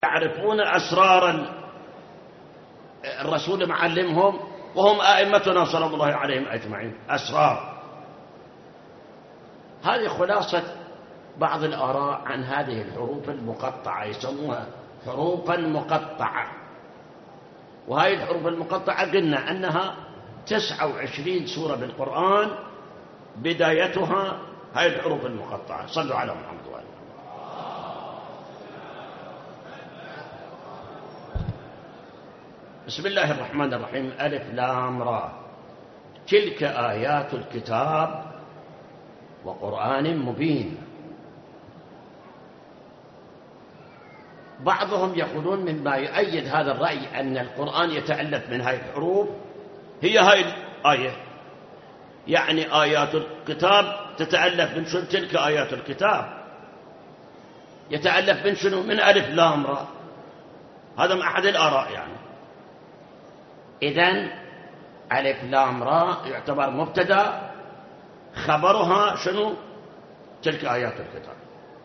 يعرفون أسرار الرسول معلمهم، وهم أئمتنا صلى الله عليهم أجمعين، أسرار. هذه خلاصة بعض الآراء عن هذه الحروف المقطعة، يسموها حروفا مقطعة. وهذه الحروف المقطعة قلنا أنها 29 سورة بالقرآن بدايتها هذه الحروف المقطعة. صلوا على محمد وآله. بسم الله الرحمن الرحيم. ألف لام را، تلك آيات الكتاب وقرآن مبين. بعضهم يقولون مما يؤيد هذا الرأي أن القرآن يتألف من هذه الحروف هي هذه الآية، يعني آيات الكتاب تتألف من شنو؟ تلك آيات الكتاب يتألف من شنو؟ من ألف لام را. هذا من أحد الآراء يعني. إذن ألف لام را يعتبر مبتدأ، خبرها شنو؟ تلك آيات الكتاب.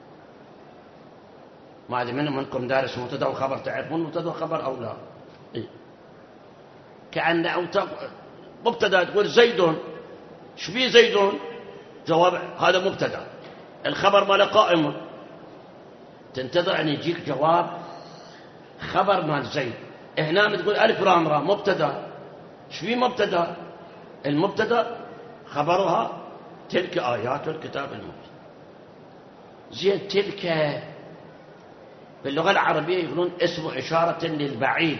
ما أدري منكم دارس مبتدأ وخبر، تعرفون مبتدأ وخبر أو لا؟ إيه؟ كأن مبتدأ تقول زيد، شبيه زيد؟ جواب هذا مبتدأ، الخبر ماله قائم، تنتظر أن يجيك جواب خبر مال زيد. هنا تقول ألف لام را مبتدأ، شبيه مبتدأ؟ المبتدأ خبرها تلك آيات الكتاب المبين. زين، تلك باللغة العربية يقولون اسم إشارة للبعيد.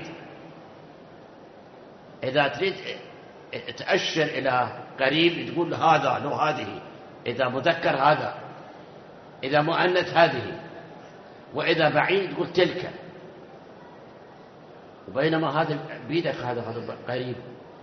إذا تريد تأشر إلى قريب تقول هذا، لو هذه، إذا مذكر هذا، إذا مؤنث هذه، وإذا بعيد تقول تلك. وبينما هذا بيدك، هذا قريب.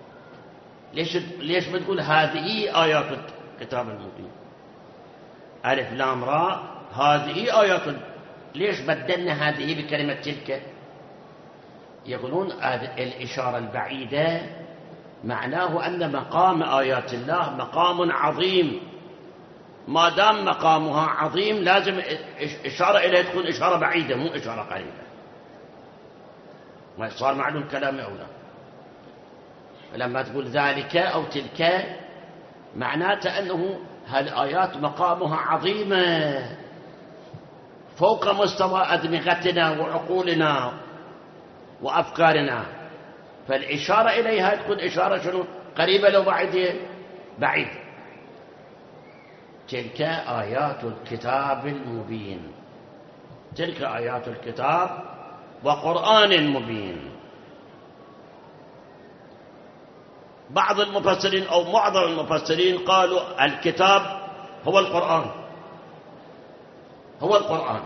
ليش بتقول هذه آيات الكتاب المبين؟ ألف لام را هذه آيات. ليش بدلنا هذه بكلمة تلك؟ يقولون الإشارة البعيدة معناه أن مقام آيات الله مقام عظيم، ما دام مقامها عظيم لازم إشارة إليه تكون إشارة بعيدة مو إشارة قريبة. ما صار معلوم كلامي أو لا؟ لما تقول ذلك أو تلك معناته أنه هالآيات مقامها عظيمة فوق مستوى أدمغتنا وعقولنا وأفكارنا، فالإشارة إليها تكون إشارة شنو؟ قريبة لو بعيدة؟ بعيد. تلك آيات الكتاب المبين، تلك آيات الكتاب وقرآن مبين. بعض المفسرين أو معظم المفسرين قالوا الكتاب هو القرآن، هو القرآن.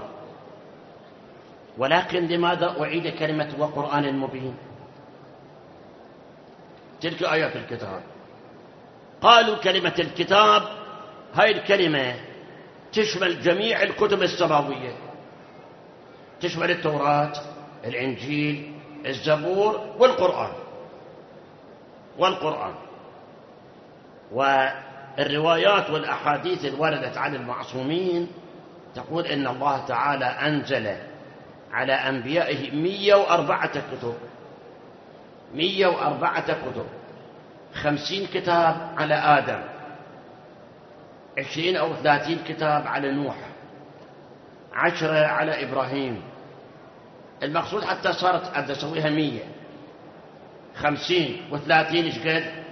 ولكن لماذا أعيد كلمة وقرآن مبين؟ تلك آيات الكتاب. قالوا كلمة الكتاب هاي الكلمة تشمل جميع الكتب السماوية، تشمل التوراة، الإنجيل، الزبور والقرآن. والروايات والأحاديث الواردة عن المعصومين تقول إن الله تعالى أنزل على أنبيائه 104 كتب، 104 كتب، 50 كتاب على آدم، 20 أو 30 كتاب على نوح، 10 على إبراهيم. المقصود حتى صارت قد أسويها 100، 50 و30 إيش قد؟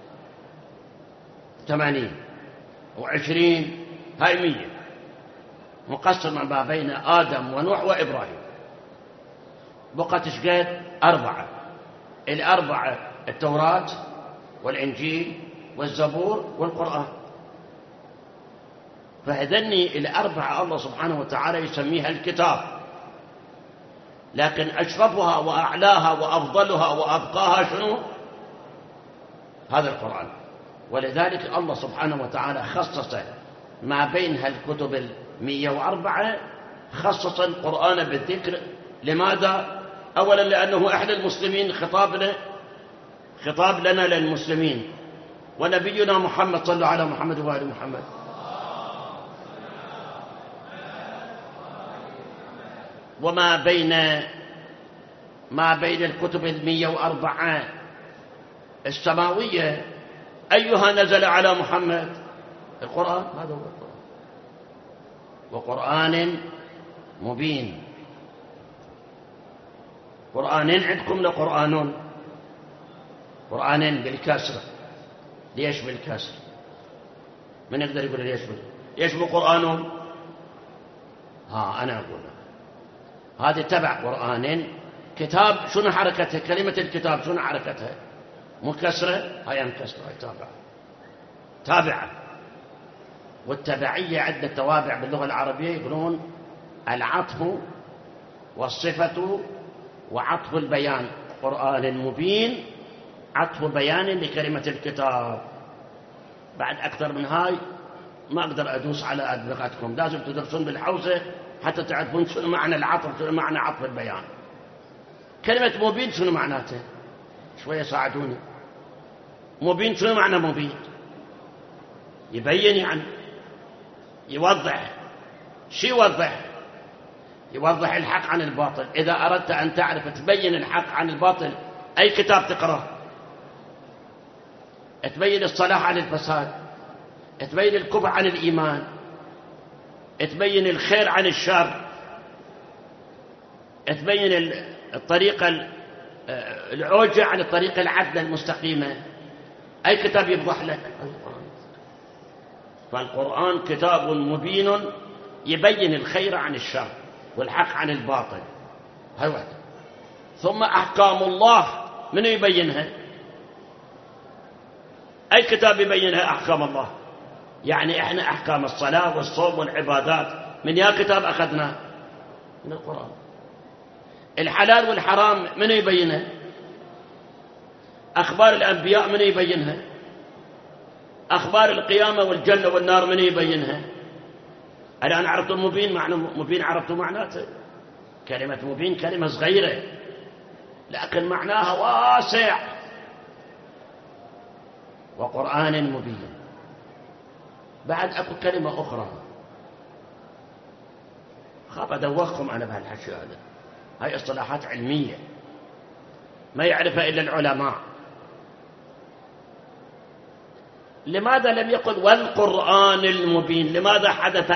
80 و20 هاي 100، مقسمة ما بين آدم ونوح وإبراهيم. بقت إيش قد؟ 4. الأربعة التوراة والإنجيل والزبور والقرآن. فهذني الأربعة الله سبحانه وتعالى يسميها الكتاب، لكن أشرفها وأعلاها وأفضلها وأبقاها شنو؟ هذا القرآن. ولذلك الله سبحانه وتعالى خصص ما بين هالكتب 104 خصص القرآن بالذكر. لماذا؟ أولا لأنه إحنا المسلمين، خطاب لنا للمسلمين، ونبينا محمد صلى على محمد وآل محمد. وما بين الكتب 104 السماوية أيها نزل على محمد؟ القرآن، هذا هو القرآن. وقرآن مبين. قرآن عندكم لقرآن، قرآن بالكسر. ليش بالكسر؟ من يقدر يقول ليش بالقرآن؟ أنا أقول هذه تبع قرآن. كتاب شنو حركتها؟ كلمة الكتاب شنو حركتها؟ مكسرة، هاي مكسرة، هاي تابعة. والتبعية عدة توابع باللغة العربية، يقولون العطف والصفة وعطف البيان. قرآن مبين عطف بيان لكلمة الكتاب. بعد أكثر من هاي ما أقدر أدوس على أدمغتكم، لازم تدرسون بالحوزة حتى تعرفون شنو معنى العطف، شنو معنى عطف البيان. كلمة مبين شنو معناته؟ شوية ساعدوني. مبين شنو معنى مبين؟ يبين، يعني يوضح. شو يوضح؟ يوضح الحق عن الباطل. إذا أردت أن تعرف تبين الحق عن الباطل أي كتاب تقرأ؟ تبين الصلاح عن الفساد، تبين الكفر عن الإيمان، تبين الخير عن الشر، تبين الطريقة العوجة عن الطريقة العدلة المستقيمة. أي كتاب يوضح لك؟ فالقرآن كتاب مبين يبين الخير عن الشر والحق عن الباطل. هاي واحدة. ثم أحكام الله من يبينها؟ أي كتاب يبينها؟ أحكام الله. يعني إحنا أحكام الصلاة والصوم والعبادات من يا كتاب أخذنا؟ من القرآن. الحلال والحرام من يبينها؟ أخبار الأنبياء من يبينها؟ أخبار القيامة والجنة والنار من يبينها؟ الآن عرفتم مبين معنى مبين، عرفتم معناته. كلمة مبين كلمة صغيرة لكن معناها واسع. وقرآن مبين. بعد أكو كلمة أخرى خاف أدوخكم أنا بهالحكي هذا. هاي اصطلاحات علمية ما يعرفها إلا العلماء. لماذا لم يقل والقرآن المبين؟ لماذا حدث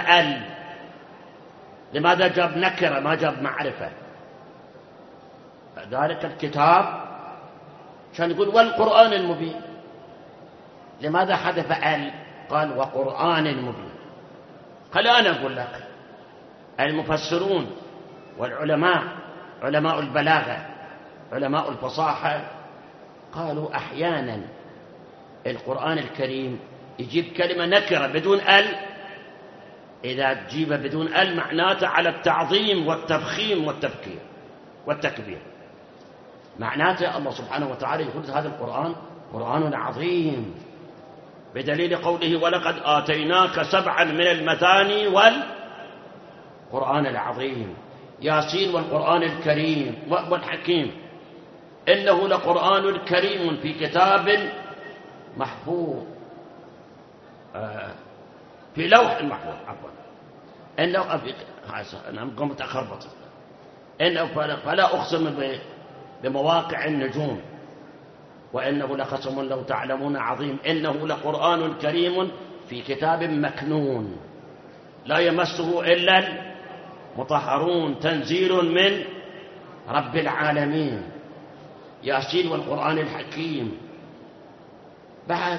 لماذا جاب نكرة ما جاب معرفة؟ ذلك الكتاب كان يقول والقرآن المبين. لماذا حدث قال وقرآن مبين؟ قال أنا أقول لك المفسرون والعلماء، علماء البلاغة، علماء الفصاحة، قالوا أحيانا القرآن الكريم يجيب كلمة نكرة بدون إذا تجيبها بدون معناته على التعظيم والتفخيم والتكبير. معناته الله سبحانه وتعالى يقول هذا القرآن قرآن عظيم، بدليل قوله ولقد آتيناك 7 من المثاني والقرآن العظيم. ياسين والقرآن الكريم والحكيم، إنه لقرآن كريم في كتاب محفوظ، في لوح محفوظ. عفوا إنه أنا قمت أخربط. إنه فلا أقسم بمواقع النجوم وإنه لقسم لو تعلمون عظيم، إنه لقرآن كريم في كتاب مكنون لا يمسه إلا المطهرون تنزيل من رب العالمين. ياسين والقرآن الحكيم. بعد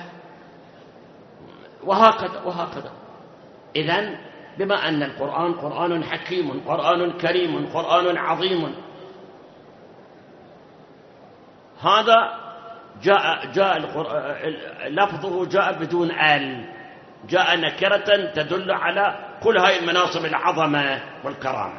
وهكذا. إذن بما أن القرآن قرآن حكيم، قرآن كريم، قرآن عظيم، هذا جاء لفظه جاء بدون جاء نكرة تدل على كل هاي المناصب العظمة والكرامة.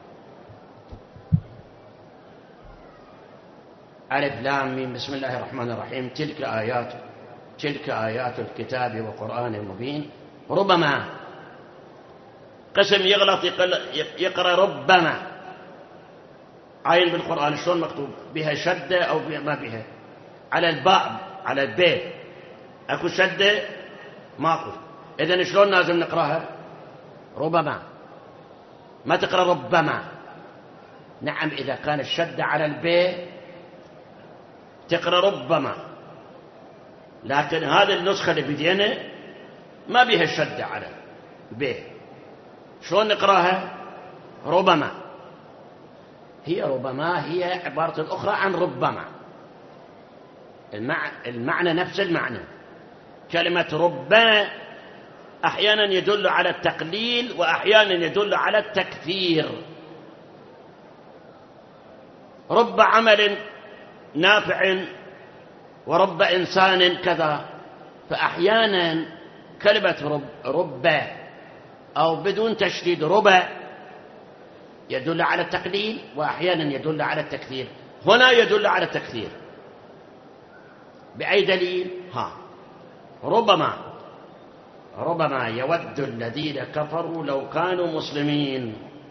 ألف لام ميم بسم الله الرحمن الرحيم. تلك آيات الكتاب وقرآن مبين. ربما قسم يغلط يقرأ ربما. عين بالقرآن شلون مكتوب؟ بها شدة أو ما بها؟ على الباء على الباء أكو شدة ماكو. إذن شلون لازم نقرأها؟ ربما. ما تقرأ ربما. نعم إذا كان الشد على الباء تقرأ ربما، لكن هذه النسخة اللي بدينا ما بها الشد على الباء. شلون نقراها؟ ربما. هي ربما هي عبارة أخرى عن ربما، المعنى نفس المعنى. كلمة ربما أحيانا يدل على التقليل وأحيانا يدل على التكثير. رب عمل نافع ورب إنسان كذا، فأحيانا كلمة رب أو بدون تشديد ربع يدل على التقليل وأحيانا يدل على التكثير. هنا يدل على التكثير. بأي دليل؟ ربما يود الذين كفروا لو كانوا مسلمين.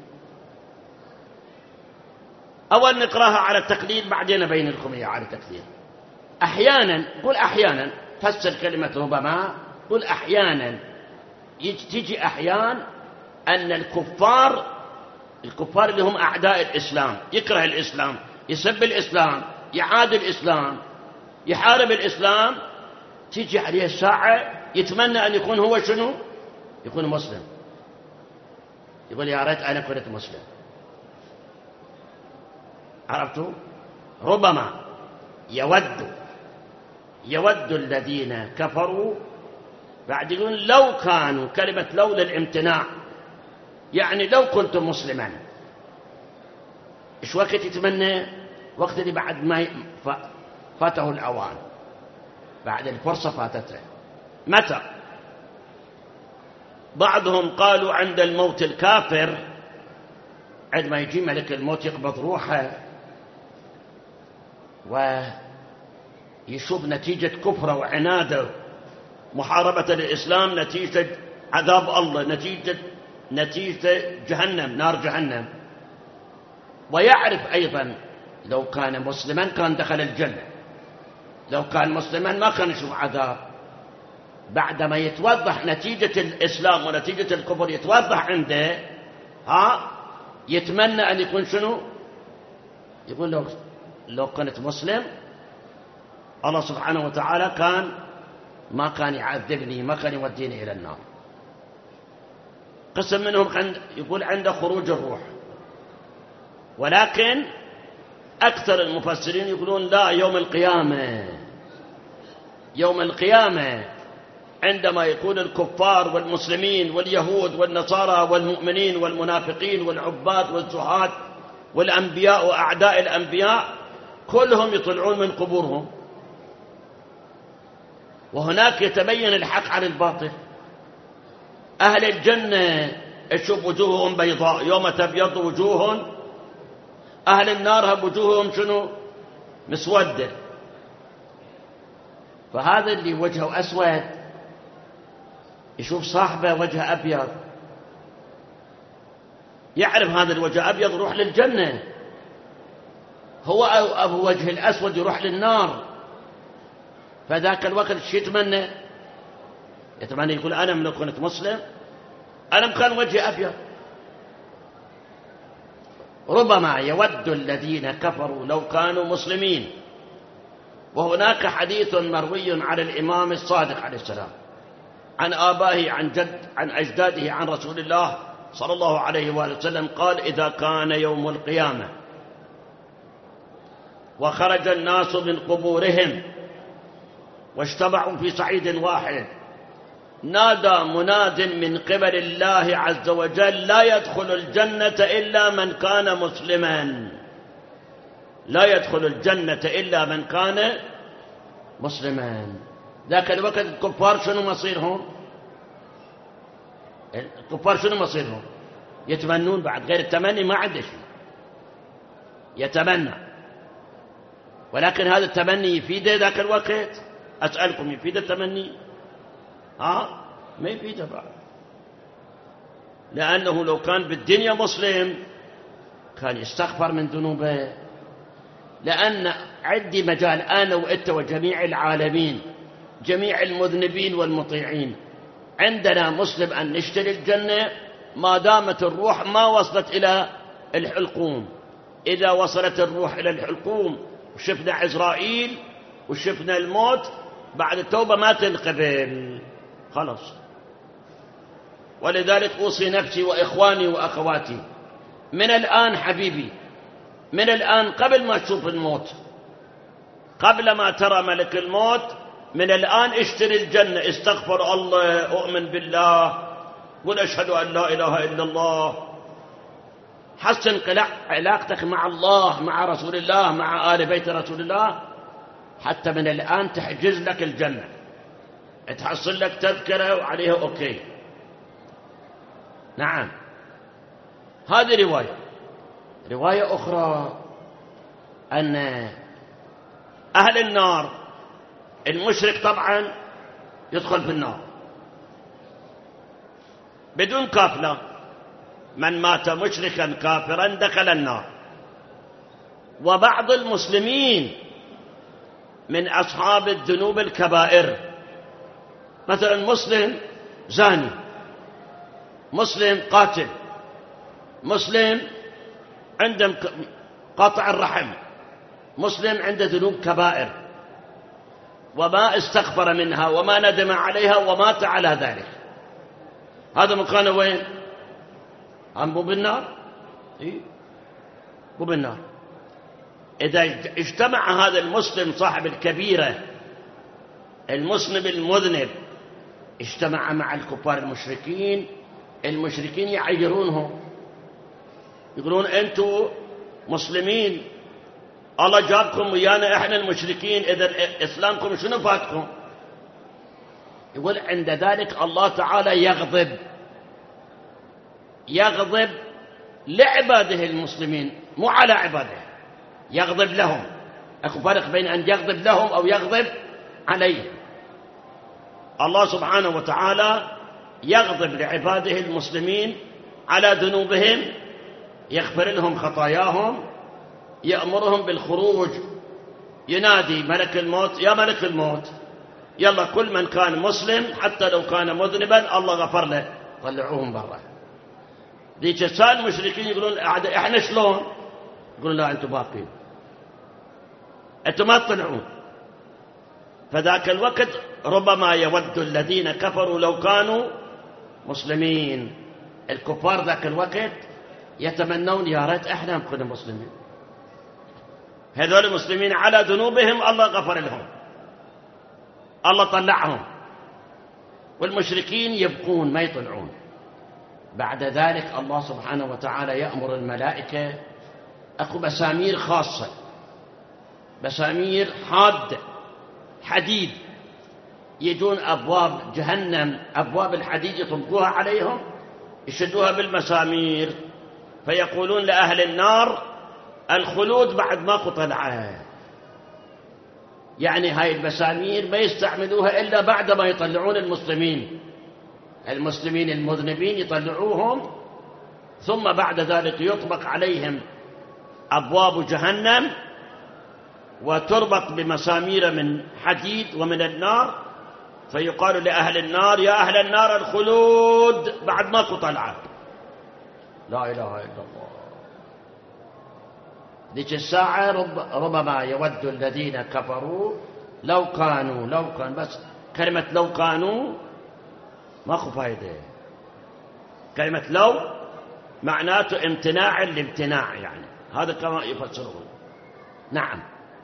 أول نقراها على التقليل بعدين بين لكم إياها على التكثير. أحيانا قل أحيانا فسر كلمة ربما، قل أحيانا تجي أحيان أن الكفار اللي هم أعداء الإسلام، يكره الإسلام، يسب الإسلام، يعاد الإسلام، يحارب الإسلام، تيجي عليه الساعة يتمنى أن يكون هو شنو؟ يكون مسلم. يقول يا ريت أنا كنت مسلم. عرفتوا؟ ربما يود الذين كفروا، بعد يقول لو كانوا، كلمة لو للامتناع، يعني لو كنت مسلما. إيش وقت يتمنى؟ وقت اللي بعد ما فاته الأوان، بعد الفرصة فاتته. متى؟ بعضهم قالوا عند الموت الكافر، عندما يجي ملك الموت يقبض روحه ويشوف نتيجة كفره وعناده، محاربة للإسلام، نتيجة عذاب الله، نتيجة جهنم، نار جهنم. ويعرف أيضا لو كان مسلما كان دخل الجنة، لو كان مسلما ما كان يشوف عذاب. بعدما يتوضح نتيجة الإسلام ونتيجة الكفر يتوضح عنده، يتمنى أن يكون شنو؟ يقول لو كنت مسلم الله سبحانه وتعالى ما كان يعذبني، ما كان يوديني إلى النار. قسم منهم يقول عنده خروج الروح، ولكن أكثر المفسرين يقولون لا، يوم القيامة عندما يكون الكفار والمسلمين واليهود والنصارى والمؤمنين والمنافقين والعباد والزهاد والأنبياء وأعداء الأنبياء كلهم يطلعون من قبورهم، وهناك يتبين الحق عن الباطل. أهل الجنة تشوف وجوههم بيضاء يوم تبيض وجوه، أهل النار وجوههم شنو؟ مسودة. فهذا اللي وجهه أسود يشوف صاحبه وجهه أبيض، يعرف هذا الوجه أبيض يروح للجنة، هو أبو وجه الأسود يروح للنار. فذاك الوقت شو يتمنى؟ يتمنى يقول أنا من كنت مسلم أنا كان وجهي أبيض. ربما يود الذين كفروا لو كانوا مسلمين. وهناك حديث مروي عن الإمام الصادق عليه السلام عن آبائه عن أجداده عن رسول الله صلى الله عليه وآله وسلم قال: إذا كان يوم القيامة وخرج الناس من قبورهم واجتمعوا في صعيد واحد، نادى مناد من قبل الله عز وجل: لا يدخل الجنة إلا من كان مسلما، لا يدخل الجنة إلا من كان مسلما. ذاك الوقت الكفار شنو مصيرهم؟ الكفار شنو مصيرهم؟ يتمنون بعد، غير التمني ما عنده شيء، يتمنى. ولكن هذا التمني يفيده ذاك الوقت؟ أسألكم، يفيد التمني؟ ما يفيده بعد، لأنه لو كان بالدنيا مسلم كان يستغفر من ذنوبه. لأن عندي مجال أنا وإنت وجميع العالمين، جميع المذنبين والمطيعين، عندنا مسلم أن نشتري الجنة ما دامت الروح ما وصلت إلى الحلقوم. إذا وصلت الروح إلى الحلقوم وشفنا عزرائيل وشفنا الموت بعد التوبة ما تنقبل خلاص. ولذلك أوصي نفسي وإخواني وأخواتي من الآن حبيبي، من الآن قبل ما تشوف الموت، قبل ما ترى ملك الموت، من الآن اشتري الجنة، استغفر الله، أؤمن بالله، قل أشهد أن لا إله إلا الله، حسن علاقتك مع الله، مع رسول الله، مع آل بيت رسول الله، حتى من الآن تحجز لك الجنة، تحصل لك تذكرة وعليها أوكي. نعم. هذه رواية. رواية أخرى أن أهل النار، المشرك طبعا يدخل في النار بدون كافلة، من مات مشركا كافرا دخل النار. وبعض المسلمين من أصحاب الذنوب الكبائر، مثلا مسلم زاني، مسلم قاتل، مسلم عنده قطع الرحم، مسلم عنده ذنوب كبائر وما استغفر منها وما ندم عليها ومات على ذلك، هذا مكانه وين؟ مو بالنار؟ إيه؟ مو بالنار. إذا اجتمع هذا المسلم صاحب الكبيرة، المسلم المذنب، اجتمع مع الكفار المشركين، المشركين يعيرونهم، يقولون أنتم مسلمين، الله جابكم ويانا إحنا المشركين، إذا إسلامكم شنو فاتكم؟ يقول عند ذلك الله تعالى يغضب لعباده المسلمين، مو على عباده، يغضب لهم. أكو فرق بين أن يغضب لهم أو يغضب عليهم. الله سبحانه وتعالى يغضب لعباده المسلمين على ذنوبهم، يغفر لهم خطاياهم، يأمرهم بالخروج، ينادي ملك الموت: يا ملك الموت، يلا كل من كان مسلم حتى لو كان مذنبا الله غفر له، طلعوهم برا. ذيك الساعة المشركين يقولون احنا شلون؟ يقولون لا انتم باقين، انتم ما تطلعون. فذاك الوقت ربما يود الذين كفروا لو كانوا مسلمين. الكفار ذاك الوقت يتمنون يا ريت احنا نكون مسلمين. هذول المسلمين على ذنوبهم الله غفر لهم، الله طلعهم، والمشركين يبقون ما يطلعون. بعد ذلك الله سبحانه وتعالى يأمر الملائكة، أكو مسامير خاصة، مسامير حادة حديد، يجون أبواب جهنم، أبواب الحديد يطبقوها عليهم، يشدوها بالمسامير، فيقولون لأهل النار: الخلود بعد ماكو طلعة. يعني هاي المسامير ما يستعملوها إلا بعد ما يطلعون المسلمين المذنبين، يطلعوهم، ثم بعد ذلك يطبق عليهم أبواب جهنم وتربط بمسامير من حديد ومن النار، فيقال لأهل النار: يا أهل النار الخلود بعد ماكو طلعة. لا إله إلا الله. ذيك الساعة ربما يود الذين كفروا لو كان بس كلمة لو كانوا ماكو فايدة. كلمة لو معناته امتناع الامتناع، يعني هذا كما يفسرون. نعم.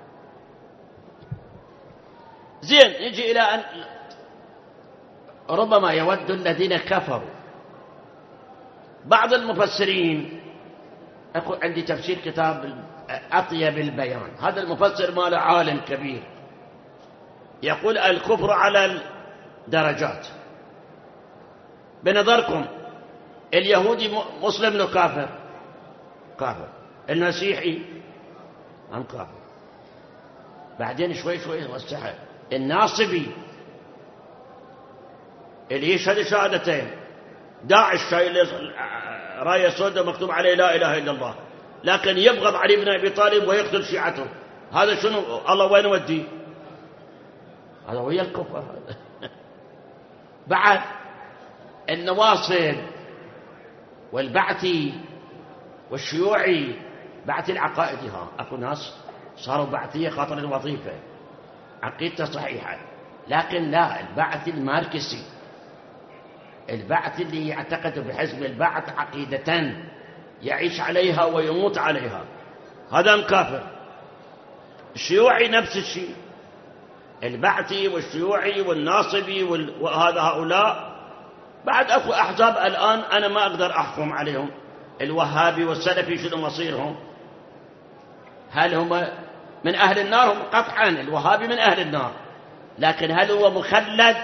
زين، يجي إلى أن ربما يود الذين كفروا. بعض المفسرين، أقول عندي تفسير كتاب أطيب البيان، هذا المفسر ماله عالم كبير، يقول الكفر على الدرجات. بنظركم اليهودي مسلم لو كافر، المسيحي هم كافر، بعدين شوي وسعها الناصبي اللي يشهد شهادتين، داعش شايل راية سوداء مكتوب عليه لا إله إلا الله، لكن يبغض علي بن أبي طالب ويقتل شيعته، هذا شنو؟ الله وين وديه؟ هذا ويا الكفر هذا. بعد النواصب والبعثي والشيوعي بعث العقائدي، أكو ناس صاروا بعثية خاطر الوظيفة، عقيدته صحيحة، لكن لا، البعث الماركسي، البعث اللي يعتقد بحزب البعث عقيدة يعيش عليها ويموت عليها، هذا مكافر. الشيوعي نفس الشيء، البعثي والشيوعي والناصبي وهذا هؤلاء. بعد أكو أحزاب الآن أنا ما أقدر أحكم عليهم، الوهابي والسلفي شنو مصيرهم؟ هل هم من أهل النار؟ هم قطعا الوهابي من أهل النار، لكن هل هو مخلد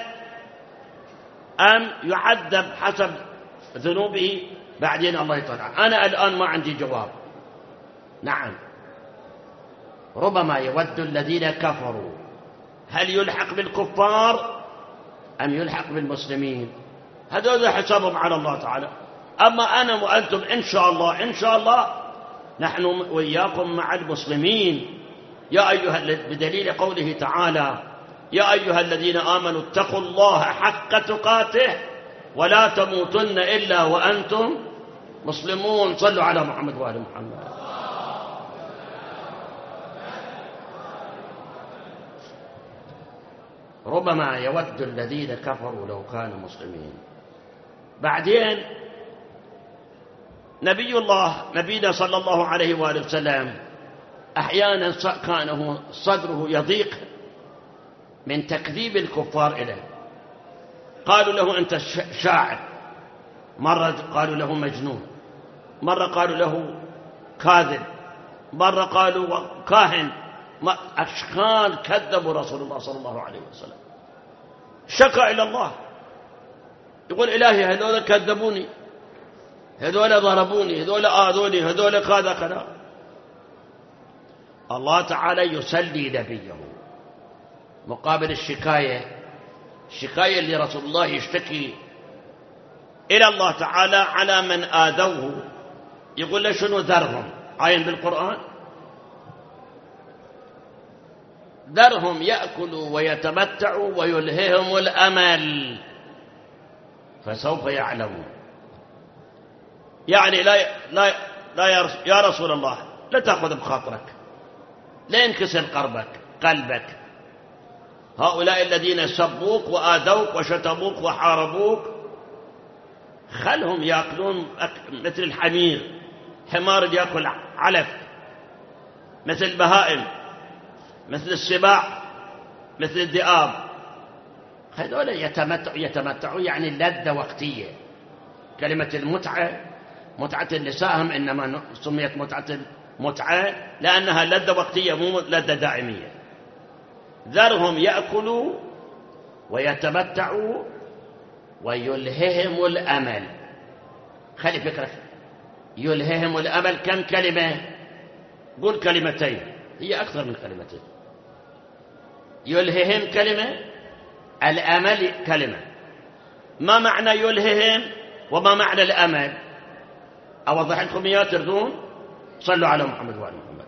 أم يعذب حسب ذنوبه بعدين الله يطلع؟ أنا الآن ما عندي جواب. نعم، ربما يود الذين كفروا، هل يلحق بالكفار أم يلحق بالمسلمين؟ هذول حسابهم على الله تعالى. أما أنا وأنتم إن شاء الله، إن شاء الله نحن وإياكم مع المسلمين. يا أيها، بدليل قوله تعالى: يا أيها الذين آمنوا اتقوا الله حق تقاته ولا تموتن إلا وأنتم مسلمون. صلوا على محمد وآل محمد. ربما يود الذين كفروا لو كانوا مسلمين. بعدين نبينا صلى الله عليه وآله وسلم أحيانا كان صدره يضيق من تكذيب الكفار إليه. قالوا له أنت شاعر، مرة قالوا له مجنون، مرة قالوا له كاذب، مرة قالوا كاهن، أشكال كذبوا رسول الله صلى الله عليه وسلم. شكى إلى الله، يقول إلهي هذول كذبوني، هذول ضربوني، هذول آذوني، هذول كذا. الله تعالى يسلي نبيه مقابل الشكاية اللي رسول الله يشتكي إلى الله تعالى على من آذوه. يقول له شنو ذرهم؟ عين بالقرآن: ذرهم يأكلوا ويتمتعوا ويلههم الأمل فسوف يعلمون. يعني لا يا رسول الله لا تأخذ بخاطرك، لا ينكسر قلبك. هؤلاء الذين سبوك وآذوك وشتموك وحاربوك خلهم يأكلون مثل الحمير، حمار يأكل علف، مثل البهائم، مثل السباع، مثل الذئاب. هذول يتمتعوا يعني اللذة وقتية. كلمة المتعة، متعة نسائهم إنما سميت متعة لأنها لذة وقتية مو لذة دائمية. ذرهم يأكلوا ويتمتعوا ويلههم الأمل. خلي فكرة، يلههم الأمل كم كلمة؟ قول كلمتين، هي أكثر من كلمتين. يلههم كلمة، الأمل كلمة. ما معنى يلههم وما معنى الأمل؟ أوضح لكم إياه تردون. صلوا على محمد وآل محمد.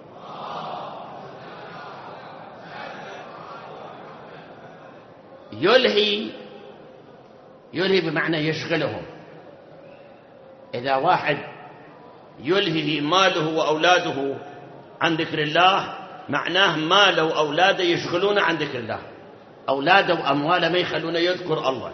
يلهي بمعنى يشغلهم. إذا واحد يلهي ماله وأولاده عن ذكر الله، معناه ماله وأولاده يشغلون عن ذكر الله، أولاده وأمواله ما يخلون يذكر الله.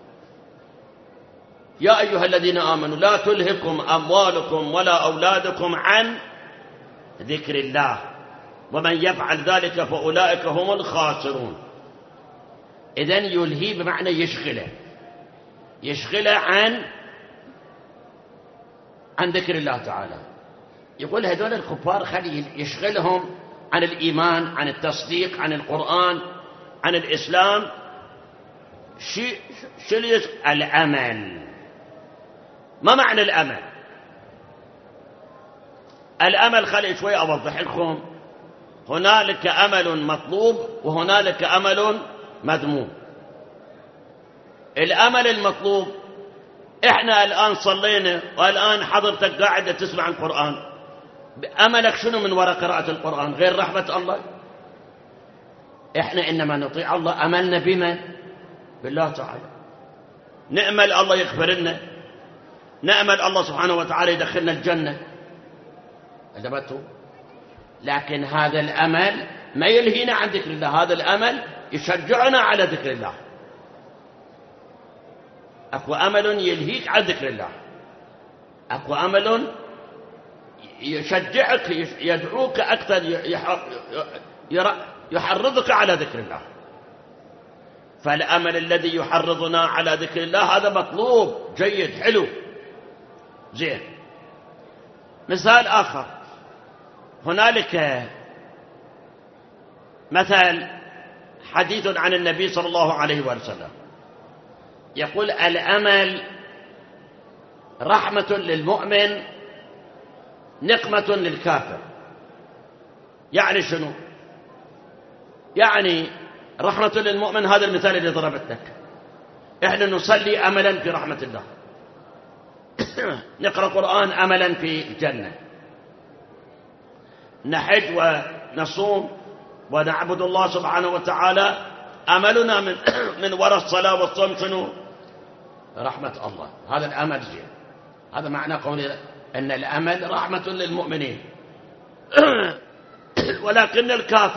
يا أيها الذين آمنوا لا تلهكم أموالكم ولا أولادكم عن ذكر الله ومن يفعل ذلك فأولئك هم الخاسرون. إذن يلهي بمعنى يشغله عن ذكر الله تعالى. يقول هذول الكفار خلي يشغلهم عن الإيمان، عن التصديق، عن القرآن، عن الإسلام. الأمل. ما معنى الأمل؟ الأمل خلي شوي أوضح لكم. هنالك أمل مطلوب وهنالك أمل مذموم. الأمل المطلوب، إحنا الآن صلينا والآن حضرتك قاعدة تسمع القرآن، أملك شنو من وراء قراءة القرآن غير رحمة الله؟ إحنا إنما نطيع الله، أملنا بمن؟ بالله تعالى. نأمل الله يغفر لنا، نأمل الله سبحانه وتعالى يدخلنا الجنة، انتبهتوا؟ لكن هذا الأمل ما يلهينا عن ذكر الله، هذا الأمل يشجعنا على ذكر الله. أكو أمل يلهيك عن ذكر الله، أكو أمل يشجعك يدعوك أكثر، يحرضك على ذكر الله. فالأمل الذي يحرضنا على ذكر الله هذا مطلوب، جيد، حلو، زين. مثال آخر، هنالك مثل حديث عن النبي صلى الله عليه وسلم يقول: الأمل رحمة للمؤمن نقمة للكافر. يعني شنو؟ يعني رحمة للمؤمن، هذا المثال اللي ضربت لك، احنا نصلي أملا في رحمة الله، نقرأ قرآن أملا في الجنة، نحج ونصوم ونعبد الله سبحانه وتعالى، أملنا من وراء الصلاة والصوم شنو؟ رحمة الله. هذا الأمل زين، هذا معنى قولي أن الأمل رحمة للمؤمنين. ولكن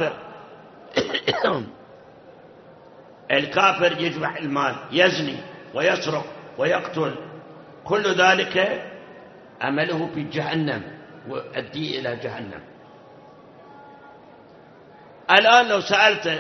الكافر يجمع المال، يزني ويسرق ويقتل، كل ذلك أمله في جهنم ويؤدي إلى جهنم. الآن لو سألت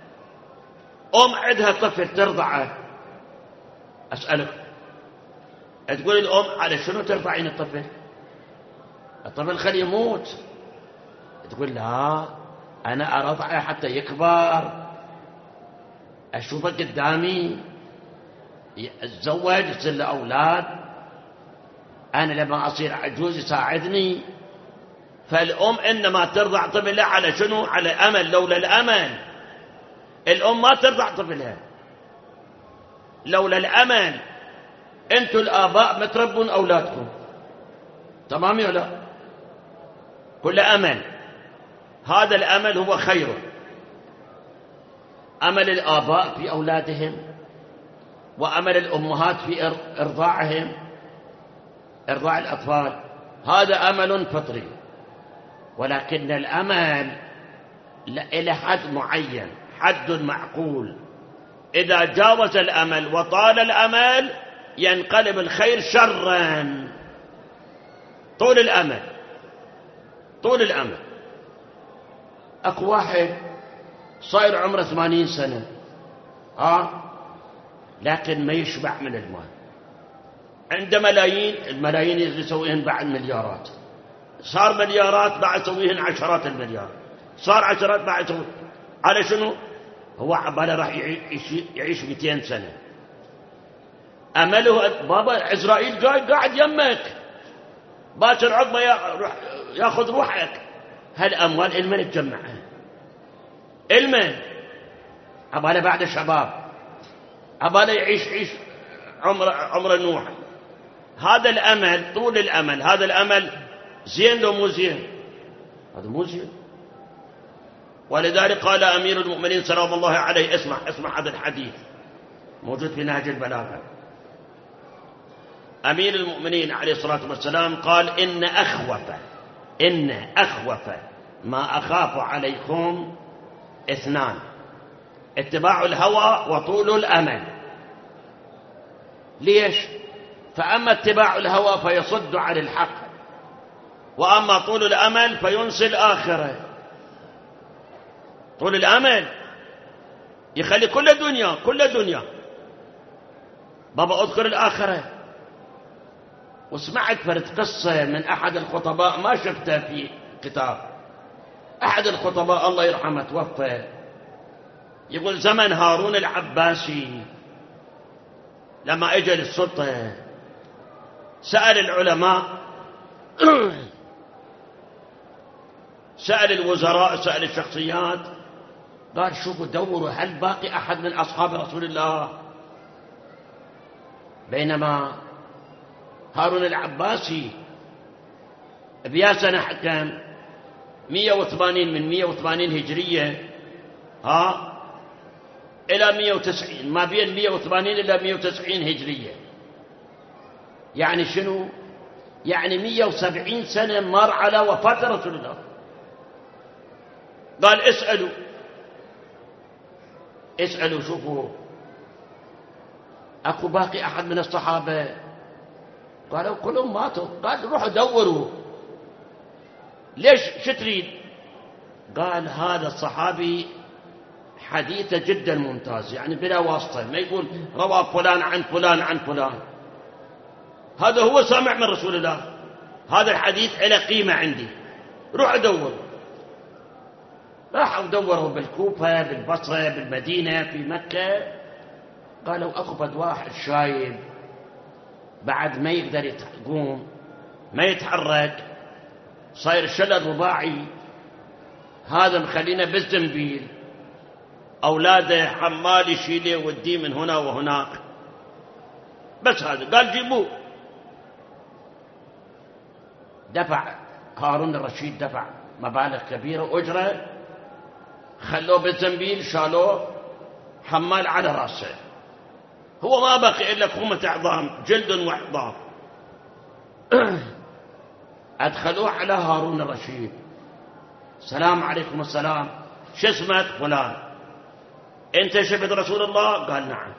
عندها طفل ترضعه، أسألك تقول الأم على شنو ترضعين الطفل؟ الطفل خليه يموت. تقول لا، أنا أرضعه حتى يكبر، أشوفه قدامي، يتزوج، يصير له أولاد، أنا لما أصير عجوز يساعدني. فالأم إنما ترضع طفلها على شنو؟ على أمل. لولا الأمل الأم ما ترضع طفلها. لولا الأمل أنتم الآباء ما تربون أولادكم، تمام ولا لا؟ كل أمل، هذا الأمل هو خيره. أمل الآباء في أولادهم، وأمل الأمهات في إرضاعهم، إرضاع الأطفال، هذا أمل فطري. ولكن الأمل إلى حد معين، حد معقول. إذا جاوز الأمل وطال الأمل ينقلب الخير شرا. طول الأمل، طول الأمل. أكو واحد صاير عمره 80 سنة لكن ما يشبع من المال، عنده ملايين، الملايين يسويهن بعد مليارات، صار مليارات بعد يسويهن عشرات المليارات، صار عشرات بعد يسوي. على شنو؟ هو عباله راح يعيش 200 سنة. أمله بابا عزرائيل جاي قاعد يمك، باكر عقبه ياخذ روحك. هالأموال المن تجمعها؟ المن عباله بعد الشباب، عباله يعيش عمر نوح. هذا الأمل، طول الأمل، هذا الأمل زين لو مو زين؟ هذا مو زين. ولذلك قال أمير المؤمنين سلام الله عليه، اسمع هذا الحديث موجود في نهج البلاغة. أمير المؤمنين عليه الصلاة والسلام قال: إن أخوف ما أخاف عليكم 2: اتباع الهوى وطول الأمل. ليش؟ فأما اتباع الهوى فيصد عن الحق، وأما طول الأمل فينسي الآخرة. طول الأمل يخلي كل دنيا بابا أذكر الآخرة. وسمعت فرد قصة من أحد الخطباء، ما شفتها في كتاب. أحد الخطباء الله يرحمه توفى، يقول زمن هارون العباسي لما اجى للسلطة سأل العلماء، سأل الوزراء، سأل الشخصيات، قال شوفوا دوروا هل باقي أحد من أصحاب رسول الله. بينما هارون العباسي بيا سنة حكم 180 من 180 هجرية إلى 190، ما بين 180 إلى 190 هجرية. يعني شنو؟ يعني 170 سنة مر على وفاة رسول الله. قال اسألوا شوفوا أكو باقي أحد من الصحابة؟ قالوا كلهم ماتوا. قال روحوا دوروا. ليش؟ شو تريد؟ قال هذا الصحابي حديثه جدا ممتاز، يعني بلا واسطة، ما يقول روى فلان عن فلان عن فلان، هذا هو سامع من رسول الله، هذا الحديث له قيمة عندي، روحوا دوروا. راحوا دوروا بالكوفة، بالبصرة، بالمدينة، في مكة. قالوا أخفض واحد شايب بعد ما يقدر يقوم، ما يتحرك، صاير شلل رباعي، هذا مخلينا بالزنبيل، أولاده حمال يشيله وديه من هنا وهناك، بس هذا. قال جيبوه. دفع هارون الرشيد، دفع مبالغ كبيرة أجرة، خلوه بالزنبيل، شالوه حمال على رأسه، هو ما بقي إلا كومة عظام، جلد وعظام. أدخلوه على هارون الرشيد. السلام عليكم. السلام. شو اسمك؟ فلان. أنت شفت رسول الله؟ قال نعم.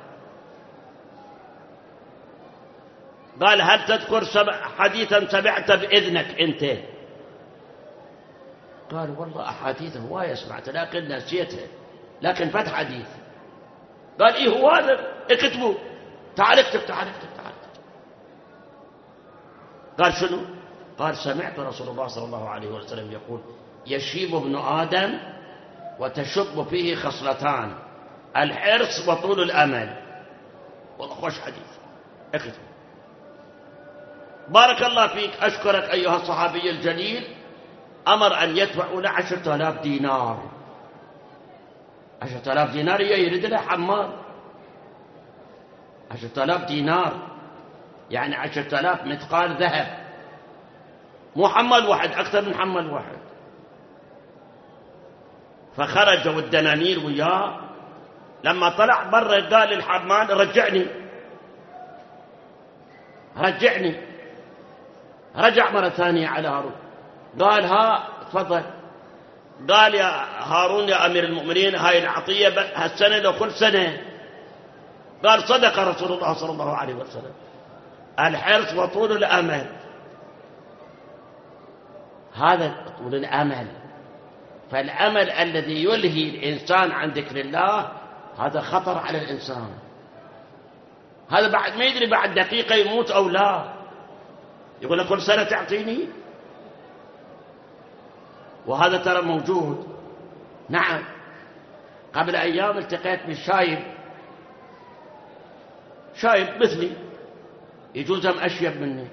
قال هل تذكر حديثا سمعت بإذنك أنت؟ قال والله أحاديث هواية سمعتها لكن نسيتها، لكن فتح حديث. قال إيه هو هذا؟ اكتبوا، تعال اكتب، تعال اكتب، تعال اكتب. قال شنو؟ قال سمعت رسول الله صلى الله عليه وسلم يقول يشيب ابن آدم وتشب فيه خصلتان، الحرص وطول الأمل. والله خوش حديث، اكتب. بارك الله فيك، أشكرك أيها الصحابي الجليل. أمر أن يدفعوا له 10,000 دينار. 10,000 دينار يريد له حمال. 10,000 دينار يعني 10,000 مثقال ذهب، مو حمال واحد، أكثر من حمال واحد. فخرجوا الدنانير وياه. لما طلع برا قال للحمال رجعني رجعني. رجع مرة ثانية على هارون، قال ها تفضل. قال يا هارون يا أمير المؤمنين هاي العطية هالسنة لو كل سنة. قال صدق رسول الله صلى الله عليه وسلم، الحرص وطول الأمل. هذا طول الأمل. فالأمل الذي يلهي الإنسان عن ذكر الله هذا خطر على الإنسان. هذا بعد ما يدري بعد دقيقة يموت أو لا، يقول لك كل سنة تعطيني. وهذا ترى موجود. نعم. قبل أيام التقيت بالشايب، شايب مثلي، يجوز أشيب مني،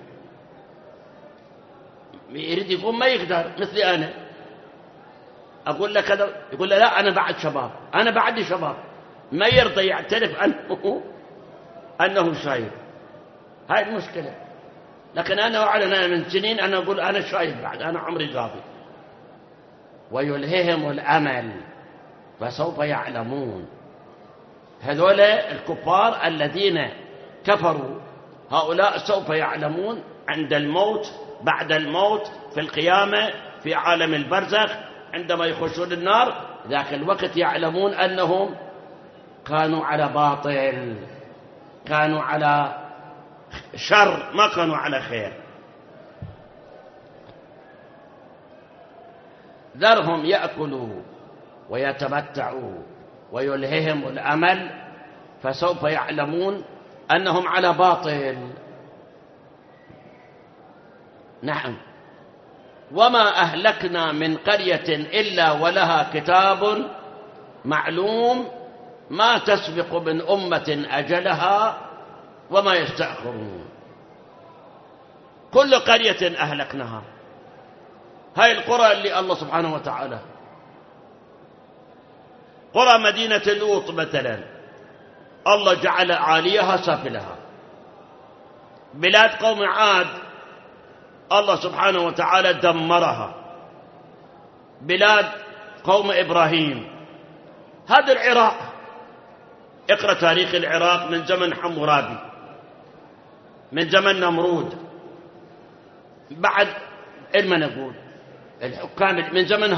يريد يقوم ما يقدر مثلي أنا. أقول له كذا، يقول له لا أنا بعد شباب، أنا بعد شباب، ما يرضى يعترف أنه شايب. هاي المشكلة. لكن أنا أعلن من سنين أنا أقول أنا شايب بعد، أنا عمري قاضي. ويلههم الأمل فسوف يعلمون. هذول الكفار الذين كفروا، هؤلاء سوف يعلمون عند الموت، بعد الموت، في القيامة، في عالم البرزخ، عندما يخشون النار، ذاك الوقت يعلمون أنهم كانوا على باطل، كانوا على شر، ما كانوا على خير. ذرهم يأكلوا ويتمتعوا ويلههم الأمل فسوف يعلمون أنهم على باطل. نعم. وما أهلكنا من قرية إلا ولها كتاب معلوم ما تسبق من أمة أجلها وما يستأخرون. كل قرية أهلكناها. هاي القرى اللي الله سبحانه وتعالى، قرى مدينة لوط مثلا، الله جعل عاليها سافلها. بلاد قوم عاد الله سبحانه وتعالى دمرها. بلاد قوم إبراهيم. هذا العراق، اقرأ تاريخ العراق من زمن حمورابي، من زمن نمرود، بعد علما نقول الحكام من زمن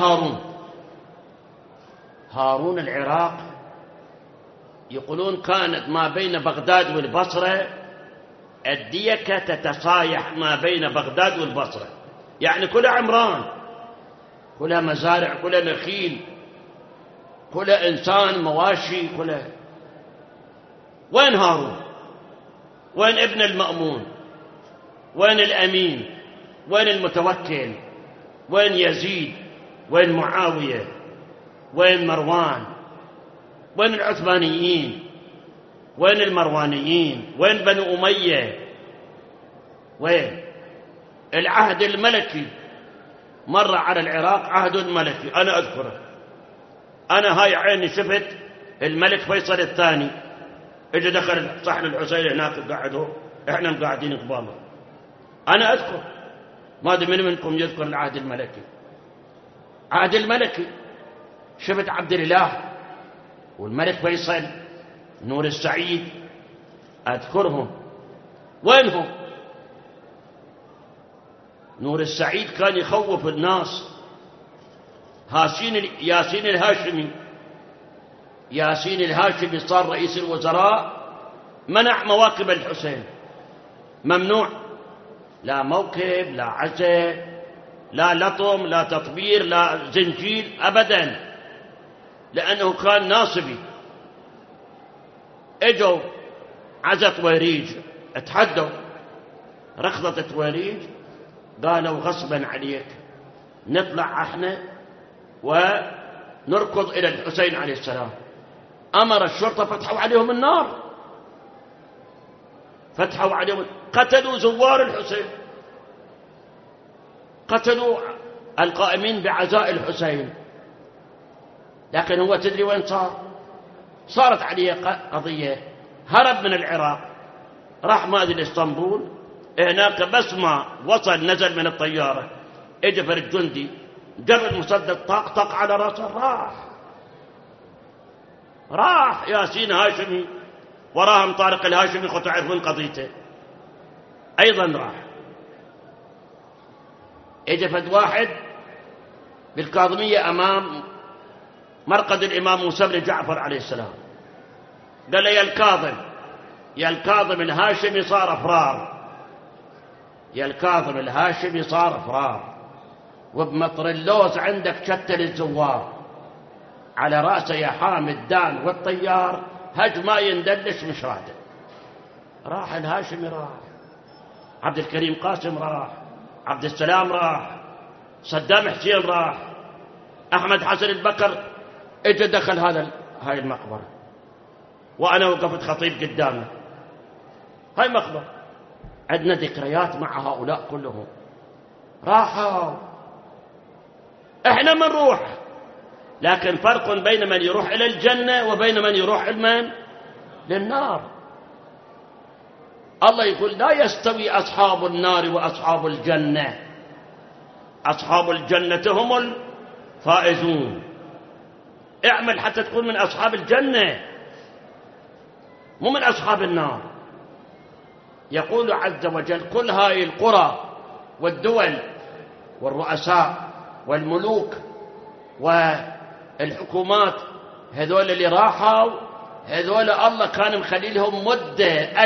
هارون العراق يقولون كانت ما بين بغداد والبصرة الديكة تتصايح ما بين بغداد والبصرة، يعني كلها عمران، كلها مزارع، كلها نخيل، كلها إنسان، مواشي، كلها. وين هارون؟ وين ابن المأمون؟ وين الأمين؟ وين المتوكل؟ وين يزيد؟ وين معاوية؟ وين مروان؟ وين العثمانيين؟ وين المروانيين؟ وين بنو أمية؟ وين العهد الملكي؟ مر على العراق عهد ملكي، أنا أذكره، أنا هاي عيني شفت الملك فيصل الثاني إجا دخل صحن الحسين هناك قعدوا، إحنا قاعدين قباله، أنا أذكر، ما أدري من منكم يذكر العهد الملكي. عهد الملكي شفت عبد الإله والملك فيصل، نور السعيد، أذكرهم. وينهم؟ نور السعيد كان يخوف الناس. ياسين الهاشمي صار رئيس الوزراء، منع مواكب الحسين، ممنوع، لا موكب، لا عزل، لا لطم، لا تطبير، لا زنجيل أبدا، لأنه كان ناصبي. اجوا عزت ويريج، اتحدوا، ركضت ويريج، قالوا غصبا عليك نطلع احنا ونركض إلى الحسين عليه السلام. أمر الشرطة فتحوا عليهم النار، فتحوا عليهم، قتلوا زوار الحسين، قتلوا القائمين بعزاء الحسين. لكن هو تدري وين صارت عليه قضية، هرب من العراق، راح ماذي لإسطنبول، هناك بس ما وصل نزل من الطيارة اجى فرد جندي جاب المسدس طق على راسه، راح ياسين هاشمي وراهم طارق الهاشمي، خو تعرفون قضيته، أيضا راح. اجى فد واحد بالكاظمية أمام مرقد الإمام موسى بن جعفر عليه السلام، قال له يا الكاظم الهاشمي صار أفرار، يا الكاظم الهاشمي صار أفرار، وبمطر اللوز عندك شتل الزوار، على رأسه يا حامد دان والطيار، هج ما يندلش مش راده. راح الهاشمي، راح عبد الكريم قاسم، راح عبد السلام، راح صدام حسين، راح أحمد حسن البكر، اجى دخل هاي المقبرة، وأنا وقفت خطيب قدامه. هاي مقبرة، عندنا ذكريات مع هؤلاء كلهم، راحوا، احنا من نروح، لكن فرق بين من يروح إلى الجنة وبين من يروح للنار. الله يقول لا يستوي أصحاب النار وأصحاب الجنة، أصحاب الجنة هم الفائزون. اعمل حتى تكون من أصحاب الجنة، مو من أصحاب النار. يقول عز وجل كل هاي القرى والدول والرؤساء والملوك والحكومات، هذول اللي راحوا، هذول الله كان مخلي لهم مدة،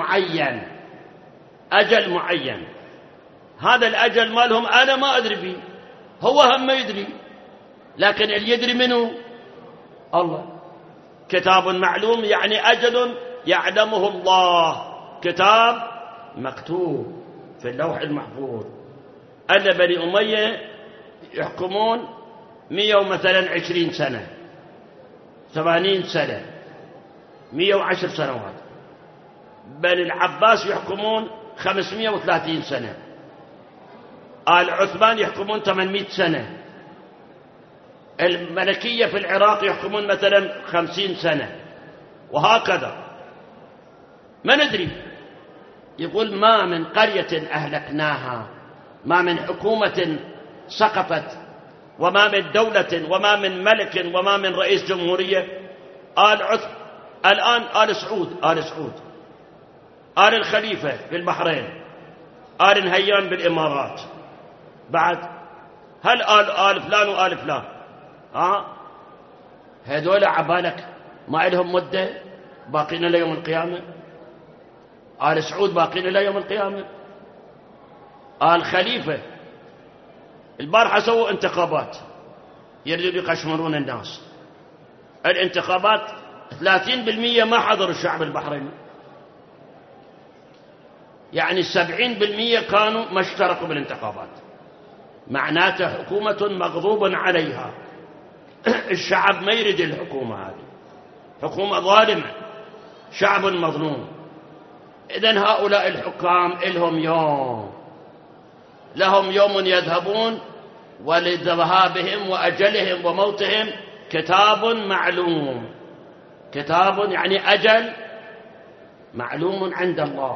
أجل معين. هذا الأجل مالهم أنا ما أدري به، هو هم ما يدري، لكن اللي يدري منه الله. كتاب معلوم يعني أجل يعلمه الله، كتاب مكتوب في اللوح المحفوظ. أن بني أمية يحكمون 120 سنة، 80 سنة، 110 سنوات. بني العباس يحكمون 530 سنة، آل عثمان يحكمون 800 سنة، الملكية في العراق يحكمون مثلا 50 سنة، وهكذا. ما ندري. يقول ما من قرية أهلكناها، ما من حكومة سقطت، وما من دولة، وما من ملك، وما من رئيس جمهورية. الآن آل سعود، آل الخليفة في البحرين، آل نهيان بالإمارات، بعد هل آل فلان وآل فلان هذول عبالك ما لهم مدة باقين ليوم القيامة؟ آل سعود باقين ليوم القيامة؟ آل خليفة البارحة سووا انتخابات يريدوا يقشمرون الناس، الانتخابات 30% ما حضروا الشعب البحريني، يعني 70% كانوا ما اشتركوا بالانتخابات، معناته حكومة مغضوب عليها. الشعب ما يريد الحكومة هذه، حكومة ظالمة، شعب مظلوم. إذن هؤلاء الحكام لهم يوم يذهبون، ولذهابهم وأجلهم وموتهم كتاب معلوم، كتاب يعني أجل معلوم عند الله.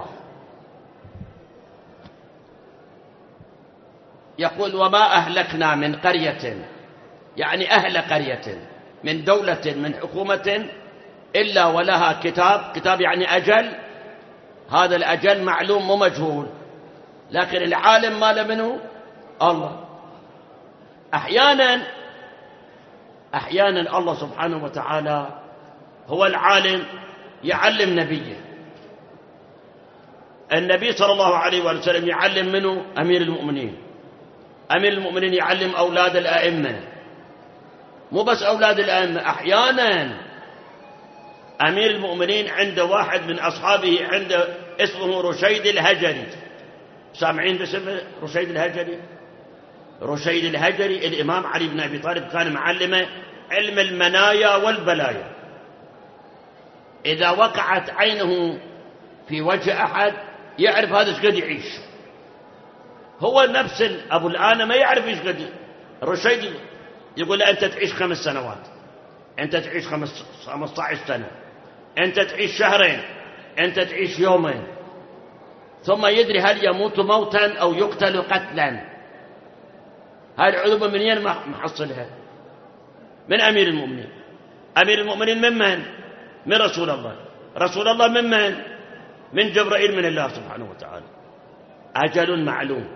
يقول وما أهلكنا من قرية، يعني أهل قرية من دولة من حكومة إلا ولها كتاب يعني أجل، هذا الأجل معلوم ومجهول، لكن العالم ما منه الله. أحيانا الله سبحانه وتعالى هو العالم يعلم نبيه. النبي صلى الله عليه وسلم يعلم منه أمير المؤمنين، أمير المؤمنين يعلم أولاد الأئمة، مو بس أولاد الأئمة، أحيانا أمير المؤمنين عنده واحد من أصحابه عنده اسمه رشيد الهجري. سامعين باسم رشيد الهجري؟ رشيد الهجري الإمام علي بن أبي طالب كان معلمه علم المنايا والبلايا، إذا وقعت عينه في وجه أحد يعرف هذا ايش قد يعيش. هو نفس أبو الآن ما يعرف ايش قد. رشيد يقول له أنت تعيش 5 سنوات، أنت تعيش 15 سنة، أنت تعيش شهرين، أنت تعيش يومين، ثم يدري هل يموت موتا أو يقتل قتلا. هاي العلوم من وين محصلها؟ من أمير المؤمنين. أمير المؤمنين من رسول الله. رسول الله من جبرائيل من الله سبحانه وتعالى. أجل معلوم.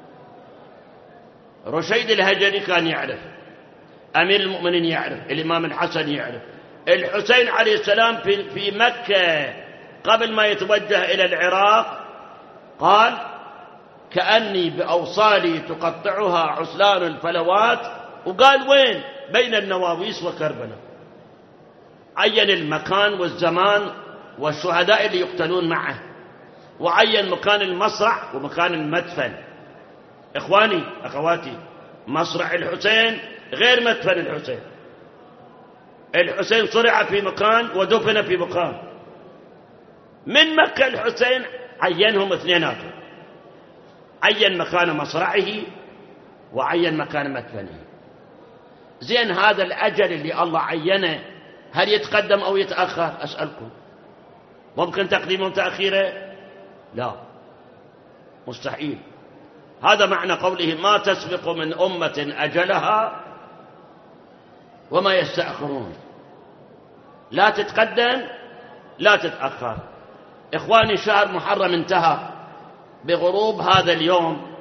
رشيد الهجري كان يعرف، أمير المؤمنين يعرف، الإمام الحسن يعرف، الحسين عليه السلام في مكة قبل ما يتوجه إلى العراق قال كأني بأوصالي تقطعها عسلان الفلوات، وقال وين؟ بين النواويس وكربلاء. عين المكان والزمان والشهداء اللي يقتلون معه، وعين مكان المصرع ومكان المدفن. إخواني أخواتي، مصرع الحسين غير مدفن الحسين. الحسين صرع في مكان ودفن في مكان. من مكة الحسين عينهم اثنيناتهم، عين مكان مصرعه وعين مكان مدفنه. زين هذا الأجل اللي الله عينه هل يتقدم أو يتأخر؟ أسألكم، ممكن تقديمه وتأخيره؟ لا، مستحيل. هذا معنى قوله ما تسبق من أمة أجلها وما يستأخرون، لا تتقدم لا تتأخر. إخواني شهر محرم انتهى بغروب هذا اليوم،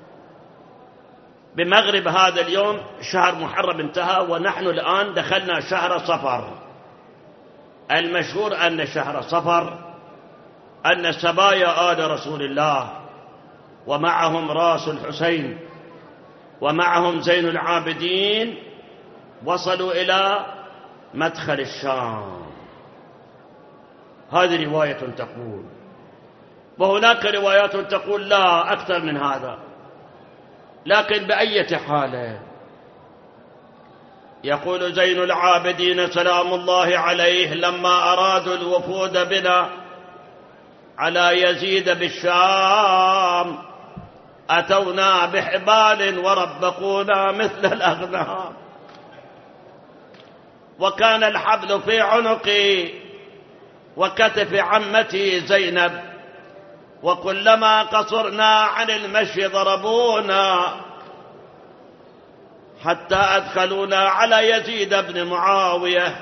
بمغرب هذا اليوم شهر محرم انتهى، ونحن الآن دخلنا شهر صفر. المشهور أن شهر صفر أن سبايا آل رسول الله ومعهم راس الحسين ومعهم زين العابدين وصلوا إلى مدخل الشام. هذه رواية تقول، وهناك روايات تقول لا أكثر من هذا، لكن بأية حال يقول زين العابدين سلام الله عليه لما أرادوا الوفود بنا على يزيد بالشام أتونا بحبال وربقونا مثل الأغنام، وكان الحبل في عنقي وكتف عمتي زينب، وكلما قصرنا عن المشي ضربونا حتى أدخلونا على يزيد بن معاوية.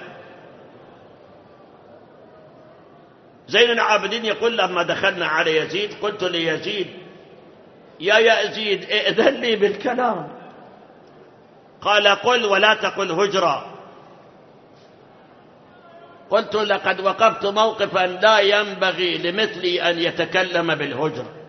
زين العابدين يقول لما دخلنا على يزيد قلت ليزيد يا يزيد ائذن لي بالكلام. قال قل ولا تقل هجرا. قلت لقد وقفت موقفا لا ينبغي لمثلي أن يتكلم بالهجر.